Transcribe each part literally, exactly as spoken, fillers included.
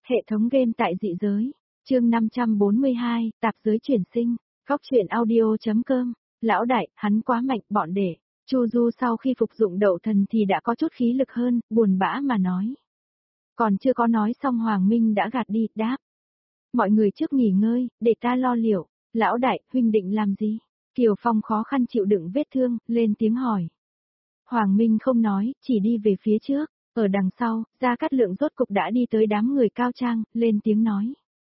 Hệ thống game tại dị giới. Chương năm trăm bốn mươi hai, tạp giới chuyển sinh. Góc truyện audio.com. Lão đại, hắn quá mạnh, bọn đệ. Chu Du sau khi phục dụng đậu thần thì đã có chút khí lực hơn, buồn bã mà nói. Còn chưa có nói xong Hoàng Minh đã gạt đi, đáp. Mọi người trước nghỉ ngơi, để ta lo liệu. Lão đại, huynh định làm gì? Kiều Phong khó khăn chịu đựng vết thương, lên tiếng hỏi. Hoàng Minh không nói, chỉ đi về phía trước. Ở đằng sau, Gia Cát Lượng rốt cục đã đi tới đám người Cao Trang, lên tiếng nói.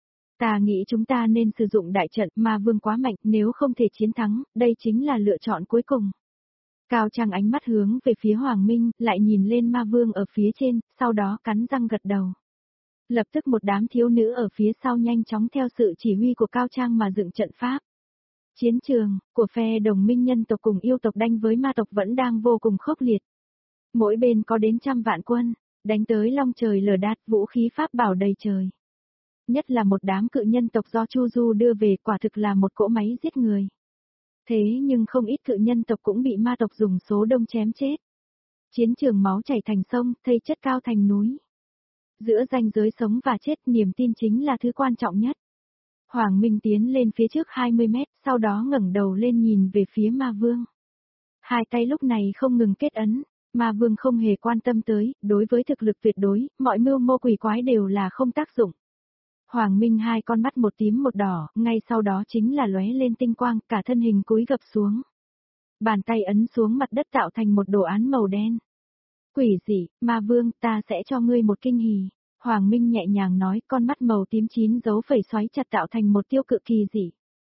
Ta nghĩ chúng ta nên sử dụng đại trận, ma vương quá mạnh, nếu không thể chiến thắng, đây chính là lựa chọn cuối cùng. Cao Trang ánh mắt hướng về phía Hoàng Minh, lại nhìn lên ma vương ở phía trên, sau đó cắn răng gật đầu. Lập tức một đám thiếu nữ ở phía sau nhanh chóng theo sự chỉ huy của Cao Trang mà dựng trận pháp. Chiến trường của phe đồng minh nhân tộc cùng yêu tộc đánh với ma tộc vẫn đang vô cùng khốc liệt. Mỗi bên có đến trăm vạn quân, đánh tới long trời lở đất, vũ khí pháp bảo đầy trời. Nhất là một đám cự nhân tộc do Chu Du đưa về, quả thực là một cỗ máy giết người. Thế nhưng không ít cự nhân tộc cũng bị ma tộc dùng số đông chém chết. Chiến trường máu chảy thành sông, thây chất cao thành núi. Giữa ranh giới sống và chết, niềm tin chính là thứ quan trọng nhất. Hoàng Minh tiến lên phía trước hai mươi mét, sau đó ngẩng đầu lên nhìn về phía ma vương. Hai tay lúc này không ngừng kết ấn, ma vương không hề quan tâm tới, đối với thực lực tuyệt đối, mọi mưu mô quỷ quái đều là không tác dụng. Hoàng Minh hai con mắt một tím một đỏ, ngay sau đó chính là lóe lên tinh quang, cả thân hình cúi gập xuống. Bàn tay ấn xuống mặt đất tạo thành một đồ án màu đen. Quỷ dị, ma vương, ta sẽ cho ngươi một kinh hỉ. Hoàng Minh nhẹ nhàng nói, con mắt màu tím chín dấu phẩy xoáy chặt tạo thành một tiêu cự kỳ dị.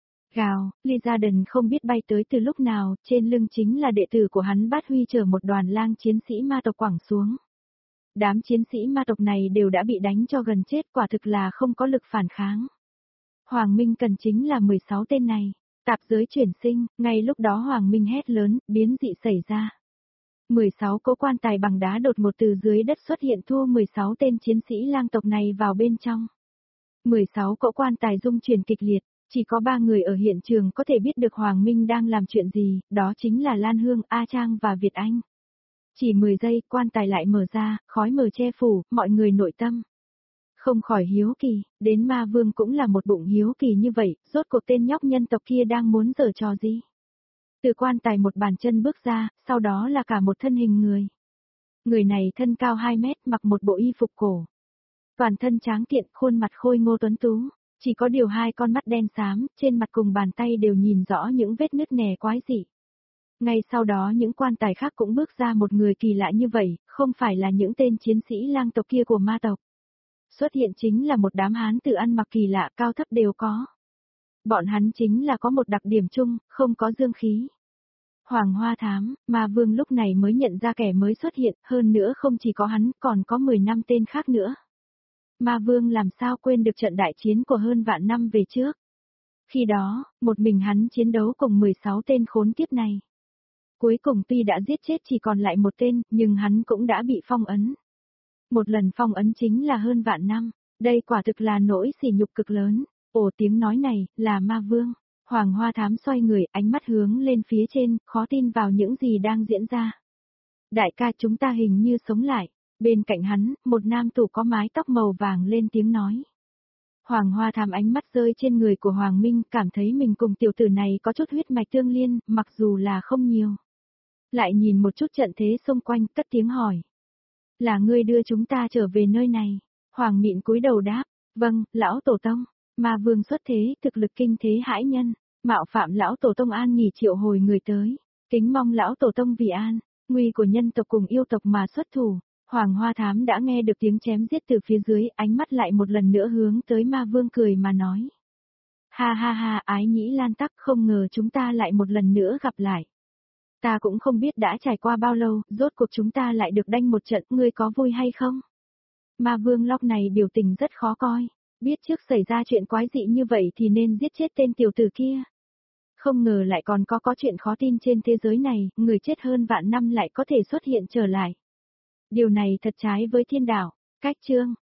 Gào, Ly Gia Đần không biết bay tới từ lúc nào, trên lưng chính là đệ tử của hắn Bát Huy chở một đoàn lang chiến sĩ ma tộc quẳng xuống. Đám chiến sĩ ma tộc này đều đã bị đánh cho gần chết, quả thực là không có lực phản kháng. Hoàng Minh cần chính là mười sáu tên này. Tạp giới chuyển sinh, ngay lúc đó Hoàng Minh hét lớn, biến dị xảy ra. mười sáu cỗ quan tài bằng đá đột ngột từ dưới đất xuất hiện, thu mười sáu tên chiến sĩ lang tộc này vào bên trong. mười sáu cỗ quan tài rung chuyển kịch liệt, chỉ có ba người ở hiện trường có thể biết được Hoàng Minh đang làm chuyện gì, đó chính là Lan Hương, A Trang và Việt Anh. Chỉ mười giây, quan tài lại mở ra, khói mờ che phủ, mọi người nội tâm. Không khỏi hiếu kỳ, đến ma vương cũng là một bụng hiếu kỳ như vậy, rốt cuộc tên nhóc nhân tộc kia đang muốn giở trò gì. Từ quan tài một bàn chân bước ra, sau đó là cả một thân hình người. Người này thân cao hai mét, mặc một bộ y phục cổ. Toàn thân tráng kiện, khuôn mặt khôi ngô tuấn tú, chỉ có điều hai con mắt đen xám, trên mặt cùng bàn tay đều nhìn rõ những vết nứt nẻ quái dị. Ngay sau đó những quan tài khác cũng bước ra một người kỳ lạ như vậy, không phải là những tên chiến sĩ lang tộc kia của ma tộc. Xuất hiện chính là một đám hán tử ăn mặc kỳ lạ, cao thấp đều có. Bọn hắn chính là có một đặc điểm chung, không có dương khí. Hoàng Hoa Thám, ma vương lúc này mới nhận ra kẻ mới xuất hiện, hơn nữa không chỉ có hắn, còn có mười năm tên khác nữa. Ma vương làm sao quên được trận đại chiến của hơn vạn năm về trước. Khi đó, một mình hắn chiến đấu cùng mười sáu tên khốn kiếp này. Cuối cùng tuy đã giết chết chỉ còn lại một tên, nhưng hắn cũng đã bị phong ấn. Một lần phong ấn chính là hơn vạn năm, đây quả thực là nỗi sỉ nhục cực lớn. Ồ, tiếng nói này, là ma vương. Hoàng Hoa Thám xoay người, ánh mắt hướng lên phía trên, khó tin vào những gì đang diễn ra. Đại ca, chúng ta hình như sống lại. Bên cạnh hắn, một nam tử có mái tóc màu vàng lên tiếng nói. Hoàng Hoa Thám ánh mắt rơi trên người của Hoàng Minh, cảm thấy mình cùng tiểu tử này có chút huyết mạch tương liên, mặc dù là không nhiều. Lại nhìn một chút trận thế xung quanh, cất tiếng hỏi. Là ngươi đưa chúng ta trở về nơi này. Hoàng Mịn cúi đầu đáp, vâng, lão tổ tông. Ma vương xuất thế, thực lực kinh thế hãi nhân, mạo phạm lão tổ tông an nghỉ triệu hồi người tới, kính mong lão tổ tông vì an, nguy của nhân tộc cùng yêu tộc mà xuất thủ. Hoàng Hoa Thám đã nghe được tiếng chém giết từ phía dưới, ánh mắt lại một lần nữa hướng tới ma vương cười mà nói. Ha ha ha, ái nhĩ lan tắc, không ngờ chúng ta lại một lần nữa gặp lại. Ta cũng không biết đã trải qua bao lâu, rốt cuộc chúng ta lại được đanh một trận, ngươi có vui hay không? Ma vương lúc này biểu tình rất khó coi. Biết trước xảy ra chuyện quái dị như vậy thì nên giết chết tên tiểu tử kia. Không ngờ lại còn có có chuyện khó tin trên thế giới này, người chết hơn vạn năm lại có thể xuất hiện trở lại. Điều này thật trái với thiên đạo. Cách chương,